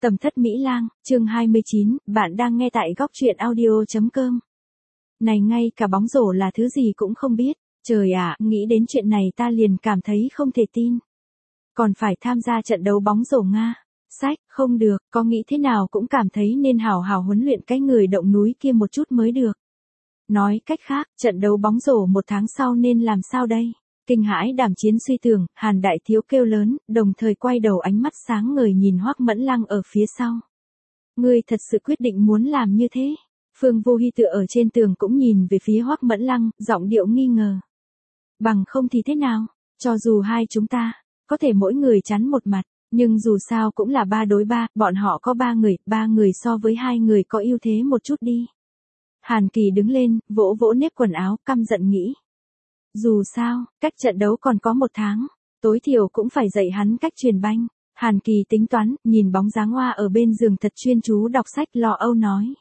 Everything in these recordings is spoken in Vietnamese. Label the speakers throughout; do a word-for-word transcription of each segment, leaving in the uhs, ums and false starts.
Speaker 1: Tầm thất Mỹ Lang, chương hai mươi chín, bạn đang nghe tại góc truyện audio.com. Này ngay cả bóng rổ là thứ gì cũng không biết, trời ạ, nghĩ đến chuyện này ta liền cảm thấy không thể tin. Còn phải tham gia trận đấu bóng rổ Nga. Sách, không được, có nghĩ thế nào cũng cảm thấy nên hào hào huấn luyện cái người động núi kia một chút mới được. Nói cách khác, trận đấu bóng rổ một tháng sau nên làm sao đây? Kinh hãi đảm chiến suy tưởng, Hàn Đại Thiếu kêu lớn, đồng thời quay đầu ánh mắt sáng ngời nhìn Hoắc Mẫn Lăng ở phía sau. Ngươi thật sự quyết định muốn làm như thế? Phương Vô Hi tựa ở trên tường cũng nhìn về phía Hoắc Mẫn Lăng, giọng điệu nghi ngờ. Bằng không thì thế nào? Cho dù hai chúng ta, có thể mỗi người chắn một mặt, nhưng dù sao cũng là ba đối ba, bọn họ có ba người, ba người so với hai người có ưu thế một chút đi. Hàn Kỳ đứng lên, vỗ vỗ nếp quần áo, căm giận nghĩ. Dù sao, cách trận đấu còn có một tháng, tối thiểu cũng phải dạy hắn cách truyền banh. Hàn Kỳ tính toán, nhìn bóng dáng Hoa ở bên giường thật chuyên chú đọc sách lo âu nói.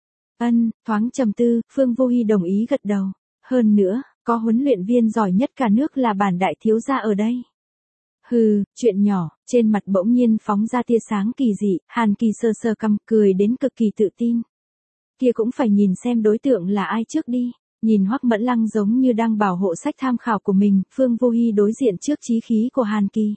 Speaker 1: Ân, thoáng trầm tư, Phương Vô Hi đồng ý gật đầu. Hơn nữa, có huấn luyện viên giỏi nhất cả nước là bản đại thiếu gia ở đây. Hừ, chuyện nhỏ, trên mặt bỗng nhiên phóng ra tia sáng kỳ dị, Hàn Kỳ sờ sờ cằm cười đến cực kỳ tự tin. Kia cũng phải nhìn xem đối tượng là ai trước đi. Nhìn Hoắc Mẫn Lăng giống như đang bảo hộ sách tham khảo của mình, Phương Vô Hi đối diện trước chí khí của Hàn Kỳ.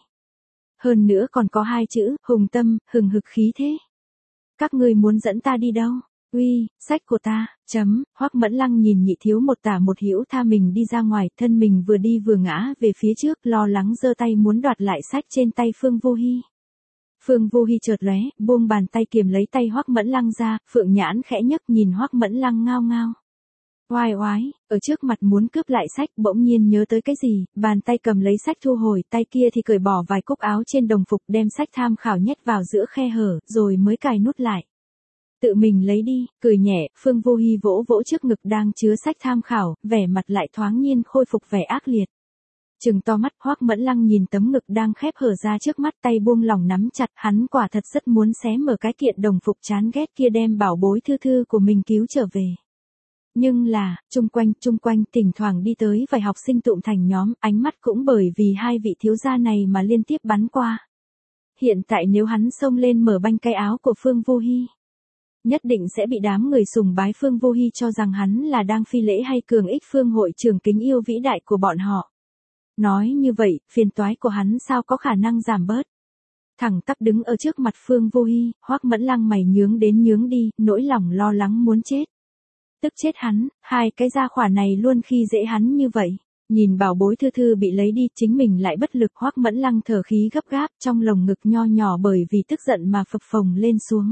Speaker 1: Hơn nữa còn có hai chữ, hùng tâm, hừng hực khí thế. Các ngươi muốn dẫn ta đi đâu? Uy, sách của ta, chấm, Hoắc Mẫn Lăng nhìn nhị thiếu một tả một hữu tha mình đi ra ngoài, thân mình vừa đi vừa ngã về phía trước, lo lắng giơ tay muốn đoạt lại sách trên tay Phương Vô Hi. Phương Vô Hi chợt lóe, buông bàn tay kiềm lấy tay Hoắc Mẫn Lăng ra, Phượng nhãn khẽ nhấc nhìn Hoắc Mẫn Lăng ngao ngao. Oai oái, ở trước mặt muốn cướp lại sách, bỗng nhiên nhớ tới cái gì, bàn tay cầm lấy sách thu hồi, tay kia thì cởi bỏ vài cúc áo trên đồng phục đem sách tham khảo nhét vào giữa khe hở, rồi mới cài nút lại. Tự mình lấy đi, cười nhẹ, Phương Vô Hi vỗ vỗ trước ngực đang chứa sách tham khảo, vẻ mặt lại thoáng nhiên khôi phục vẻ ác liệt. Trừng to mắt, Hoắc Mẫn Lăng nhìn tấm ngực đang khép hở ra trước mắt, tay buông lỏng nắm chặt, hắn quả thật rất muốn xé mở cái kiện đồng phục chán ghét kia đem bảo bối thư thư của mình cứu trở về. Nhưng là, chung quanh, chung quanh, thỉnh thoảng đi tới vài học sinh tụm thành nhóm, ánh mắt cũng bởi vì hai vị thiếu gia này mà liên tiếp bắn qua. Hiện tại nếu hắn xông lên mở banh cái áo của Phương Vô Hi, nhất định sẽ bị đám người sùng bái Phương Vô Hi cho rằng hắn là đang phi lễ hay cường ích Phương hội trưởng kính yêu vĩ đại của bọn họ. Nói như vậy, phiền toái của hắn sao có khả năng giảm bớt. Thẳng tắp đứng ở trước mặt Phương Vô Hi, Hoắc Mẫn Lăng mày nhướng đến nhướng đi, nỗi lòng lo lắng muốn chết. Tức chết hắn, hai cái gia hỏa này luôn khi dễ hắn như vậy. Nhìn bảo bối thư thư bị lấy đi, chính mình lại bất lực, Hoắc Mẫn Lăng thở khí gấp gáp, trong lồng ngực nho nhỏ bởi vì tức giận mà phập phồng lên xuống.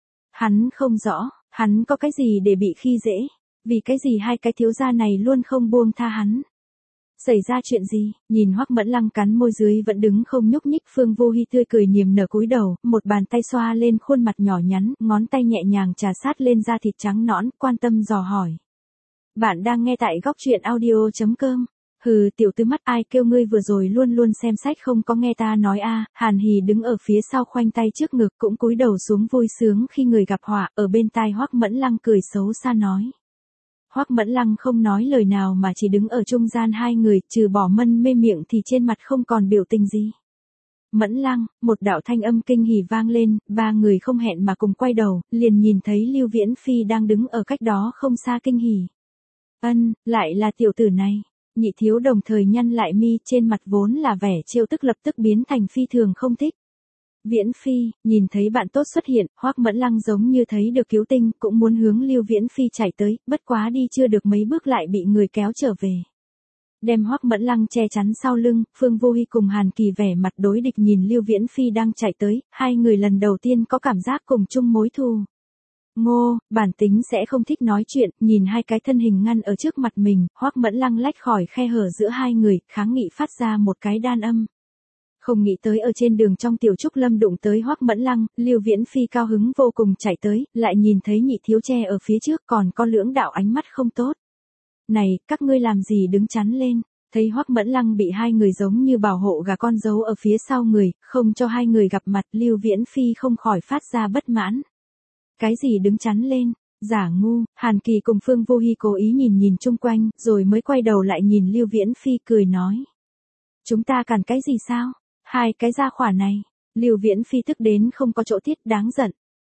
Speaker 1: Hắn không rõ, hắn có cái gì để bị khi dễ, vì cái gì hai cái thiếu gia này luôn không buông tha hắn. Xảy ra chuyện gì? Nhìn Hoắc Mẫn Lăng cắn môi dưới vẫn đứng không nhúc nhích, Phương Vô Hi tươi cười niềm nở cúi đầu, một bàn tay xoa lên khuôn mặt nhỏ nhắn, ngón tay nhẹ nhàng trà sát lên da thịt trắng nõn, quan tâm dò hỏi. Bạn đang nghe tại góc truyện audio.com. Hừ, tiểu tư mắt, ai kêu ngươi vừa rồi luôn luôn xem sách không có nghe ta nói a? À, Hàn Hỉ đứng ở phía sau khoanh tay trước ngực cũng cúi đầu xuống vui sướng khi người gặp họa, ở bên tai Hoắc Mẫn Lăng cười xấu xa nói. Hoắc Mẫn Lăng không nói lời nào mà chỉ đứng ở trung gian hai người, trừ bỏ mân mê miệng thì trên mặt không còn biểu tình gì. Mẫn Lăng, một đạo thanh âm kinh hỉ vang lên, ba người không hẹn mà cùng quay đầu, liền nhìn thấy Lưu Viễn Phi đang đứng ở cách đó không xa kinh hỉ. Ân, lại là tiểu tử này. Nhị thiếu đồng thời nhăn lại mi, trên mặt vốn là vẻ trêu tức lập tức biến thành phi thường không thích. Viễn Phi, nhìn thấy bạn tốt xuất hiện, Hoắc Mẫn Lăng giống như thấy được cứu tinh, cũng muốn hướng Lưu Viễn Phi chạy tới, bất quá đi chưa được mấy bước lại bị người kéo trở về. Đem Hoắc Mẫn Lăng che chắn sau lưng, Phương Vô Hi cùng Hàn Kỳ vẻ mặt đối địch nhìn Lưu Viễn Phi đang chạy tới, hai người lần đầu tiên có cảm giác cùng chung mối thù. Ngô, bản tính sẽ không thích nói chuyện, nhìn hai cái thân hình ngăn ở trước mặt mình, Hoắc Mẫn Lăng lách khỏi khe hở giữa hai người, kháng nghị phát ra một cái đan âm. Không nghĩ tới ở trên đường trong tiểu trúc lâm đụng tới Hoắc Mẫn Lăng, Lưu Viễn Phi cao hứng vô cùng chạy tới, lại nhìn thấy nhị thiếu che ở phía trước còn có lưỡng đạo ánh mắt không tốt. Này, các ngươi làm gì đứng chắn lên? Thấy Hoắc Mẫn Lăng bị hai người giống như bảo hộ gà con giấu ở phía sau người, không cho hai người gặp mặt, Lưu Viễn Phi không khỏi phát ra bất mãn. Cái gì đứng chắn lên? Giả ngu. Hàn Kỳ cùng Phương Vô Hi cố ý nhìn nhìn chung quanh, rồi mới quay đầu lại nhìn Lưu Viễn Phi cười nói. Chúng ta cản cái gì sao? Hai cái gia hỏa này. Lưu Viễn Phi tức đến không có chỗ tiết, đáng giận.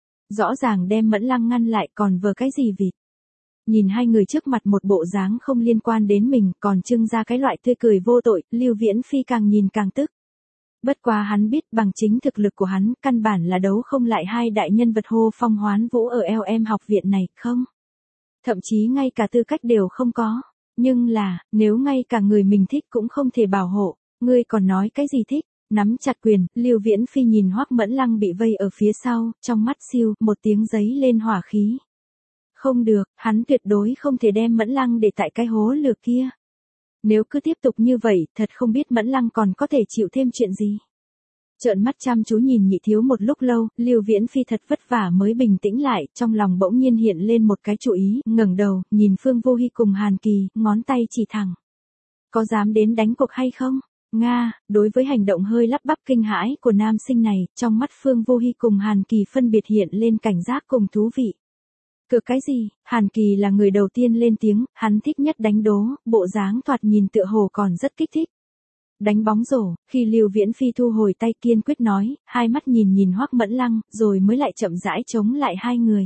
Speaker 1: Rõ ràng đem Mẫn Lăng ngăn lại còn vờ cái gì vịt. Nhìn hai người trước mặt một bộ dáng không liên quan đến mình còn trưng ra cái loại tươi cười vô tội, Lưu Viễn Phi càng nhìn càng tức. Bất quá hắn biết bằng chính thực lực của hắn, căn bản là đấu không lại hai đại nhân vật hô phong hoán vũ ở L M học viện này, không. Thậm chí ngay cả tư cách đều không có. Nhưng là, nếu ngay cả người mình thích cũng không thể bảo hộ, ngươi còn nói cái gì thích, nắm chặt quyền, Lưu Viễn Phi nhìn Hoắc Mẫn Lăng bị vây ở phía sau, trong mắt siêu, một tiếng giấy lên hỏa khí. Không được, hắn tuyệt đối không thể đem Mẫn Lăng để tại cái hố lửa kia. Nếu cứ tiếp tục như vậy, thật không biết Mẫn Lăng còn có thể chịu thêm chuyện gì. Trợn mắt chăm chú nhìn Nhị Thiếu một lúc lâu, Lưu Viễn Phi thật vất vả mới bình tĩnh lại, trong lòng bỗng nhiên hiện lên một cái chủ ý, ngẩng đầu, nhìn Phương Vô Hy cùng Hàn Kỳ, ngón tay chỉ thẳng. Có dám đến đánh cuộc hay không? Nga, đối với hành động hơi lắp bắp kinh hãi của nam sinh này, trong mắt Phương Vô Hy cùng Hàn Kỳ phân biệt hiện lên cảnh giác cùng thú vị. Cược cái gì? Hàn Kỳ là người đầu tiên lên tiếng, hắn thích nhất đánh đố, bộ dáng thoạt nhìn tựa hồ còn rất kích thích. Đánh bóng rổ, khi Lưu Viễn Phi thu hồi tay kiên quyết nói, hai mắt nhìn nhìn Hoắc Mẫn Lăng, rồi mới lại chậm rãi chống lại hai người.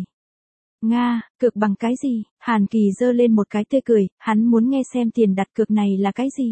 Speaker 1: Nga, cược bằng cái gì? Hàn Kỳ giơ lên một cái tươi cười, hắn muốn nghe xem tiền đặt cược này là cái gì.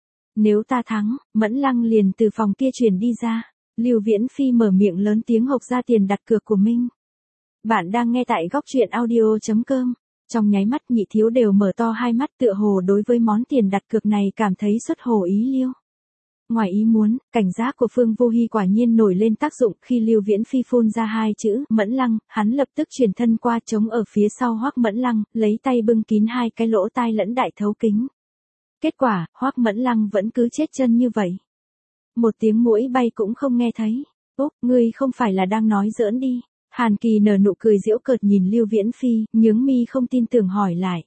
Speaker 1: Nếu ta thắng, Mẫn Lăng liền từ phòng kia chuyển đi ra. Lưu Viễn Phi mở miệng lớn tiếng hộc ra tiền đặt cược của mình. Bạn đang nghe tại góc truyện audio chấm com. Trong nháy mắt Nhị Thiếu đều mở to hai mắt tựa hồ đối với món tiền đặt cược này cảm thấy xuất hồ ý liêu. Ngoài ý muốn, cảnh giác của Phương Vô Hy quả nhiên nổi lên tác dụng khi Lưu Viễn Phi phun ra hai chữ Mẫn Lăng, hắn lập tức chuyển thân qua chống ở phía sau Hoắc Mẫn Lăng, lấy tay bưng kín hai cái lỗ tai lẫn đại thấu kính. Kết quả, Hoắc Mẫn Lăng vẫn cứ chết chân như vậy. Một tiếng muỗi bay cũng không nghe thấy. Úc, ngươi không phải là đang nói giỡn đi. Hàn Kỳ nở nụ cười giễu cợt nhìn Lưu Viễn Phi, nhướng mi không tin tưởng hỏi lại.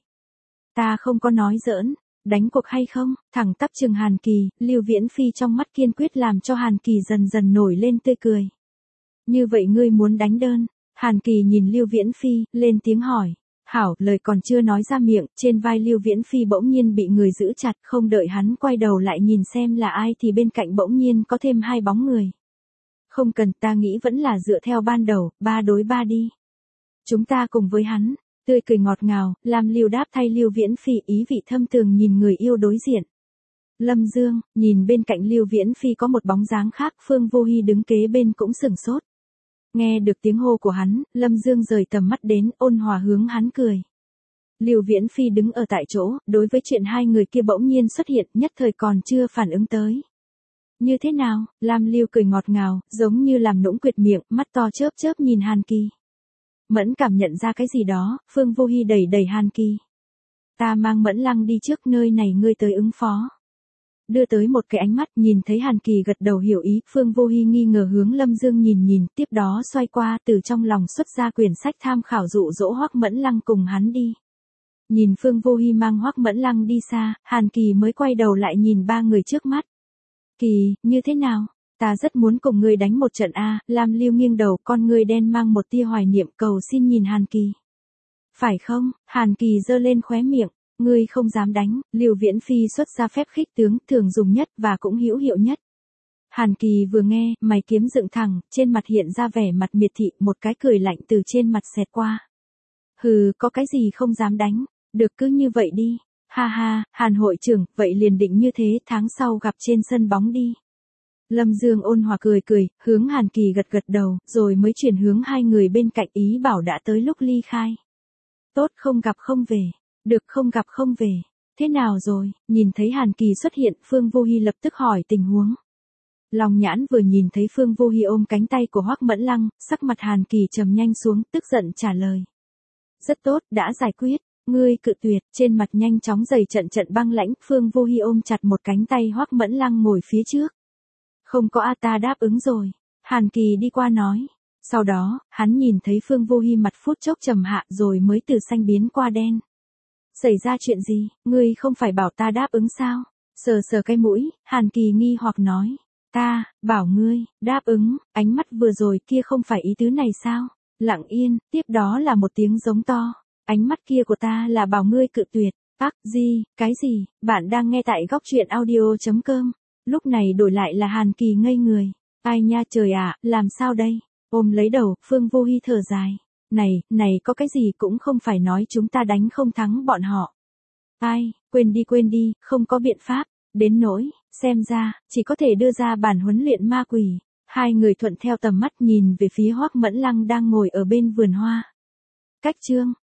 Speaker 1: Ta không có nói giỡn, đánh cuộc hay không? Thẳng tắp chừng Hàn Kỳ, Lưu Viễn Phi trong mắt kiên quyết làm cho Hàn Kỳ dần dần nổi lên tươi cười. Như vậy ngươi muốn đánh đơn? Hàn Kỳ nhìn Lưu Viễn Phi, lên tiếng hỏi. Hảo, lời còn chưa nói ra miệng, trên vai Lưu Viễn Phi bỗng nhiên bị người giữ chặt, không đợi hắn quay đầu lại nhìn xem là ai thì bên cạnh bỗng nhiên có thêm hai bóng người. Không cần, ta nghĩ vẫn là dựa theo ban đầu, ba đối ba đi. Chúng ta cùng với hắn, tươi cười ngọt ngào, làm Lưu đáp thay Lưu Viễn Phi ý vị thâm tường nhìn người yêu đối diện. Lâm Dương, nhìn bên cạnh Lưu Viễn Phi có một bóng dáng khác, Phương Vô Hy đứng kế bên cũng sửng sốt. Nghe được tiếng hô của hắn, Lâm Dương rời tầm mắt đến, ôn hòa hướng hắn cười. Lưu Viễn Phi đứng ở tại chỗ, đối với chuyện hai người kia bỗng nhiên xuất hiện, nhất thời còn chưa phản ứng tới. Như thế nào? Lam Lưu cười ngọt ngào, giống như làm nũng quyệt miệng, mắt to chớp chớp nhìn Hàn Kỳ. Mẫn cảm nhận ra cái gì đó, Phương Vô Hy đẩy đẩy Hàn Kỳ. Ta mang Mẫn Lăng đi trước, nơi này ngươi tới ứng phó. Đưa tới một cái ánh mắt, nhìn thấy Hàn Kỳ gật đầu hiểu ý, Phương Vô Hy nghi ngờ hướng Lâm Dương nhìn nhìn, tiếp đó xoay qua từ trong lòng xuất ra quyển sách tham khảo dụ dỗ Hoắc Mẫn Lăng cùng hắn đi. Nhìn Phương Vô Hy mang Hoắc Mẫn Lăng đi xa, Hàn Kỳ mới quay đầu lại nhìn ba người trước mắt. Kỳ, như thế nào? Ta rất muốn cùng ngươi đánh một trận a. Lam Lưu nghiêng đầu, con ngươi đen mang một tia hoài niệm cầu xin nhìn Hàn Kỳ. Phải không? Hàn Kỳ giơ lên khóe miệng. Ngươi không dám đánh, Lưu Viễn Phi xuất ra phép khích tướng thường dùng nhất và cũng hữu hiệu nhất. Hàn Kỳ vừa nghe, mày kiếm dựng thẳng, trên mặt hiện ra vẻ mặt miệt thị, một cái cười lạnh từ trên mặt xẹt qua. Hừ, có cái gì không dám đánh, được cứ như vậy đi. Ha ha, Hàn hội trưởng, vậy liền định như thế, tháng sau gặp trên sân bóng đi. Lâm Dương ôn hòa cười cười, hướng Hàn Kỳ gật gật đầu, rồi mới chuyển hướng hai người bên cạnh ý bảo đã tới lúc ly khai. Tốt, không gặp không về. Được, không gặp không về. Thế nào rồi? Nhìn thấy Hàn Kỳ xuất hiện, Phương Vô Hy lập tức hỏi tình huống. Lòng nhãn vừa nhìn thấy Phương Vô Hy ôm cánh tay của Hoắc Mẫn Lăng, sắc mặt Hàn Kỳ trầm nhanh xuống, tức giận trả lời. Rất tốt, đã giải quyết. Ngươi cự tuyệt, trên mặt nhanh chóng dày trận trận băng lãnh, Phương Vô Hy ôm chặt một cánh tay Hoắc Mẫn Lăng ngồi phía trước. Không có a, ta đáp ứng rồi. Hàn Kỳ đi qua nói. Sau đó, hắn nhìn thấy Phương Vô Hy mặt phút chốc trầm hạ rồi mới từ xanh biến qua đen. Xảy ra chuyện gì, ngươi không phải bảo ta đáp ứng sao? Sờ sờ cái mũi, Hàn Kỳ nghi hoặc nói. Ta, bảo ngươi, đáp ứng, ánh mắt vừa rồi kia không phải ý tứ này sao? Lặng yên, tiếp đó là một tiếng giống to. Ánh mắt kia của ta là bảo ngươi cự tuyệt. Ác, gì, cái gì, bạn đang nghe tại góc truyện audio chấm com. Lúc này đổi lại là Hàn Kỳ ngây người. Ai nha trời ạ, làm sao đây? Ôm lấy đầu, Phương Vô Hy thở dài. Này, này có cái gì cũng không phải nói chúng ta đánh không thắng bọn họ. Ai, quên đi quên đi, không có biện pháp. Đến nỗi, xem ra, chỉ có thể đưa ra bản huấn luyện ma quỷ. Hai người thuận theo tầm mắt nhìn về phía Hoắc Mẫn Lăng đang ngồi ở bên vườn hoa. Cách chương